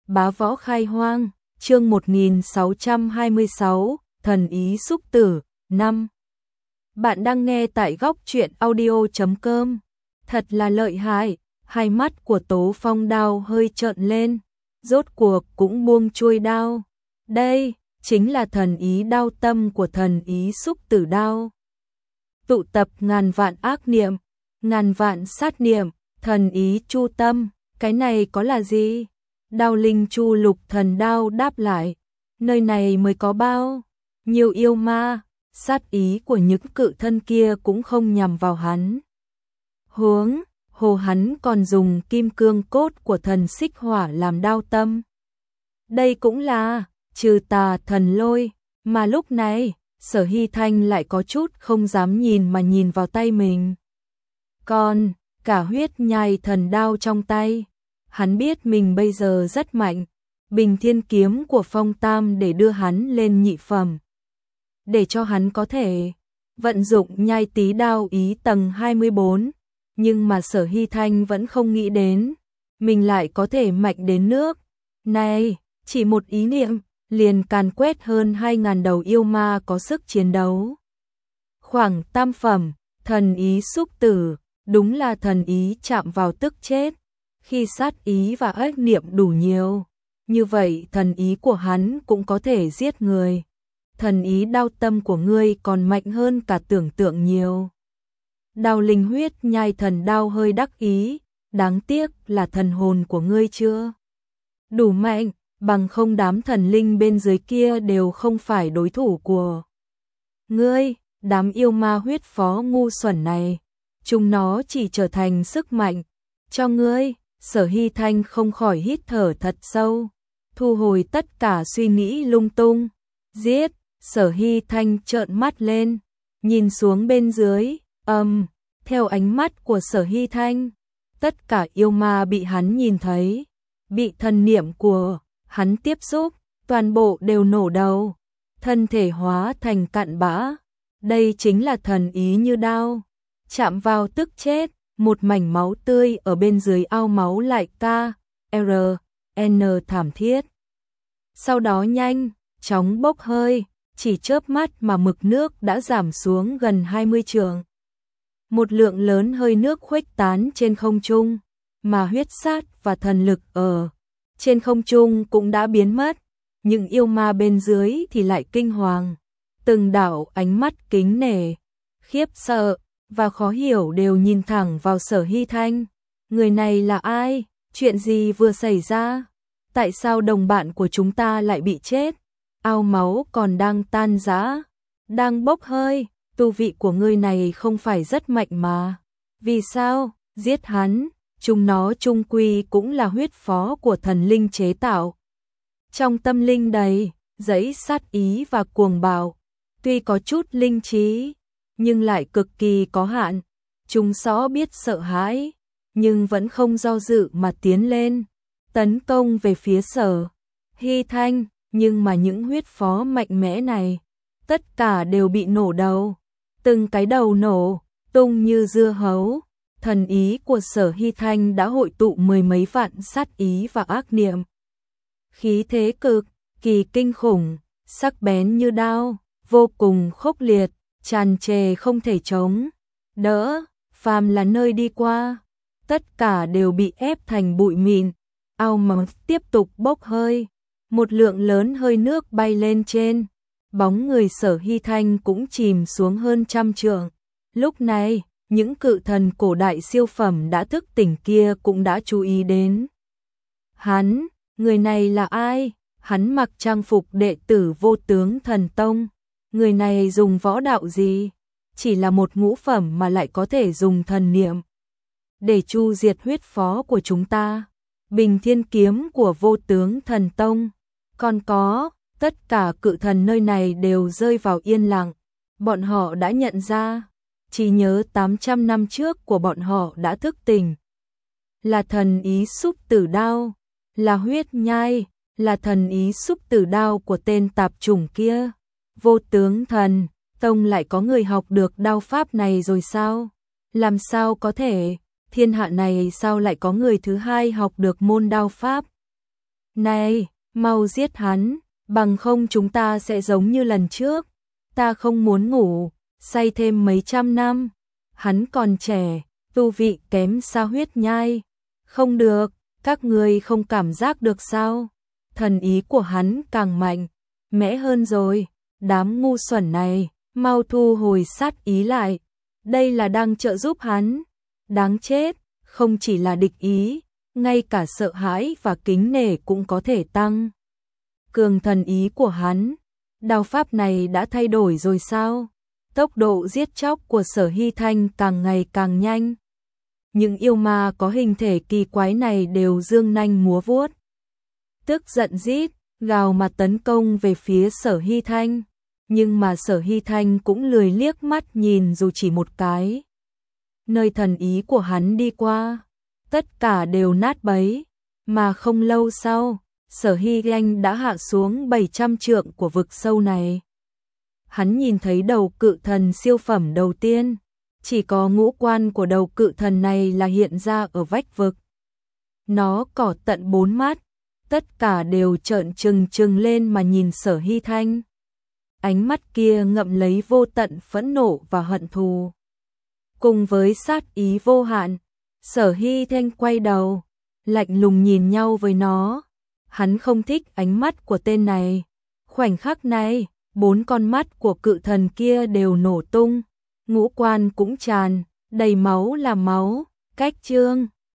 Bá võ khai hoang, chương 1626, thần ý xúc tử, 5. Bạn đang nghe tại góc truyện audio.com. Thật là lợi hại, hai mắt của Tố Phong Đao hơi trợn lên, rốt cuộc cũng buông chuôi đao. Đây, chính là thần ý đao tâm của thần ý xúc tử đao. Tụ tập ngàn vạn ác niệm, ngàn vạn sát niệm, thần ý chu tâm, cái này có là gì? Đao linh chu lục thần đao đáp lại, nơi này mới có bao nhiều yêu ma, sát ý của những cự thân kia cũng không nhằm vào hắn. Huống hồ hắn còn dùng kim cương cốt của thần xích hỏa làm đao tâm. Đây cũng là trừ tà thần lôi, mà lúc này Sở Hy Thanh lại có chút không dám nhìn mà nhìn vào tay mình. Còn cả huyết nhai thần đao trong tay, hắn biết mình bây giờ rất mạnh, bình thiên kiếm của Phong Tam để đưa hắn lên nhị phẩm, để cho hắn có thể vận dụng nhai tí đao ý tầng 24, nhưng mà Sở Hy Thanh vẫn không nghĩ đến mình lại có thể mạnh đến nước này, chỉ một ý niệm liền càn quét hơn 2.000 đầu yêu ma có sức chiến đấu. Khoảng tam phẩm, thần ý xúc tử, đúng là thần ý chạm vào tức chết. Khi sát ý và ác niệm đủ nhiều, như vậy thần ý của hắn cũng có thể giết người. Thần ý đao tâm của ngươi còn mạnh hơn cả tưởng tượng nhiều. Đao linh huyết nhai thần đao hơi đắc ý, đáng tiếc là thần hồn của ngươi chưa đủ mạnh, bằng không đám thần linh bên dưới kia đều không phải đối thủ của ngươi. Đám yêu ma huyết phó ngu xuẩn này, chúng nó chỉ trở thành sức mạnh cho ngươi. Sở Hy Thanh không khỏi hít thở thật sâu, thu hồi tất cả suy nghĩ lung tung. Giết! Sở Hy Thanh trợn mắt lên, nhìn xuống bên dưới, theo ánh mắt của Sở Hy Thanh, tất cả yêu ma bị hắn nhìn thấy, bị thần niệm của hắn tiếp xúc, toàn bộ đều nổ đầu, thân thể hóa thành cặn bã. Đây chính là thần ý như đao, chạm vào tức chết. Một mảnh máu tươi ở bên dưới ao máu lại N thảm thiết. Sau đó nhanh chóng bốc hơi, chỉ chớp mắt mà mực nước đã giảm xuống gần 20 trượng. Một lượng lớn hơi nước khuếch tán trên không trung, mà huyết sát và thần lực ở trên không trung cũng đã biến mất. Những yêu ma bên dưới thì lại kinh hoàng, từng đạo ánh mắt kính nể, khiếp sợ và khó hiểu đều nhìn thẳng vào Sở Hy Thanh. Người này là ai? Chuyện gì vừa xảy ra? Tại sao đồng bạn của chúng ta lại bị chết? Ao máu còn đang tan rã, đang bốc hơi. Tu vị của người này không phải rất mạnh mà. Vì sao? Giết hắn, chúng nó chung quy cũng là huyết phó của thần linh chế tạo. Trong tâm linh đầy dẫy sát ý và cuồng bạo, tuy có chút linh trí, nhưng lại cực kỳ có hạn. Chúng rõ biết sợ hãi, nhưng vẫn không do dự mà tiến lên, tấn công về phía Sở Hy Thanh. Nhưng mà những huyết phó mạnh mẽ này, tất cả đều bị nổ đầu, từng cái đầu nổ tung như dưa hấu. Thần ý của Sở Hy Thanh đã hội tụ mười mấy vạn sát ý và ác niệm, khí thế cực kỳ kinh khủng, sắc bén như đao, vô cùng khốc liệt, tràn trề không thể chống đỡ. Phàm là nơi đi qua, tất cả đều bị ép thành bụi mịn. Ao máu tiếp tục bốc hơi, một lượng lớn hơi nước bay lên trên, bóng người Sở Hy Thanh cũng chìm xuống hơn 100 trượng. Lúc này, những cự thần cổ đại siêu phẩm đã thức tỉnh kia cũng đã chú ý đến hắn. Người này là ai? Hắn mặc trang phục đệ tử Vô Tướng Thần Tông. Người này dùng võ đạo gì? Chỉ là một ngũ phẩm mà lại có thể dùng thần niệm để chu diệt huyết phó của chúng ta. Bình thiên kiếm của Vô Tướng Thần Tông, còn có tất cả cự thần nơi này đều rơi vào yên lặng. Bọn họ đã nhận ra, chỉ nhớ 800 năm trước của bọn họ đã thức tỉnh. Là thần ý xúc tử đao, là huyết nhai, là thần ý xúc tử đao của tên tạp chủng kia. Vô Tướng Thần Tông lại có người học được đao pháp này rồi sao? Làm sao có thể? Thiên hạ này sao lại có người thứ hai học được môn đao pháp Này, mau giết hắn, bằng không chúng ta sẽ giống như lần trước. Ta không muốn ngủ, say thêm mấy trăm năm. Hắn còn trẻ, tu vị kém xa huyết nhai. Không được, các ngươi không cảm giác được sao? Thần ý của hắn càng mạnh, mẽ hơn rồi. Đám ngu xuẩn này, mau thu hồi sát ý lại. Đây là đang trợ giúp hắn. Đáng chết, không chỉ là địch ý, ngay cả sợ hãi và kính nể cũng có thể tăng cường thần ý của hắn. Đao pháp này đã thay đổi rồi sao? Tốc độ giết chóc của Sở Hy Thanh càng ngày càng nhanh. Những yêu ma có hình thể kỳ quái này đều dương nanh múa vuốt, tức giận rít gào mà tấn công về phía Sở Hy Thanh. Nhưng mà Sở Hy Thanh cũng lười liếc mắt nhìn dù chỉ một cái. Nơi thần ý của hắn đi qua, tất cả đều nát bấy. Mà không lâu sau, Sở Hy Thanh đã hạ xuống 700 trượng của vực sâu này. Hắn nhìn thấy đầu cự thần siêu phẩm đầu tiên. Chỉ có ngũ quan của đầu cự thần này là hiện ra ở vách vực. Nó có tận 4 mắt, tất cả đều trợn trừng trừng lên mà nhìn Sở Hy Thanh. Ánh mắt kia ngậm lấy vô tận phẫn nộ và hận thù. Cùng với sát ý vô hạn, Sở Hy Thanh quay đầu, lạnh lùng nhìn nhau với nó. Hắn không thích ánh mắt của tên này. Khoảnh khắc này, 4 con mắt của cự thần kia đều nổ tung, ngũ quan cũng tràn, đầy máu là máu. Cách chương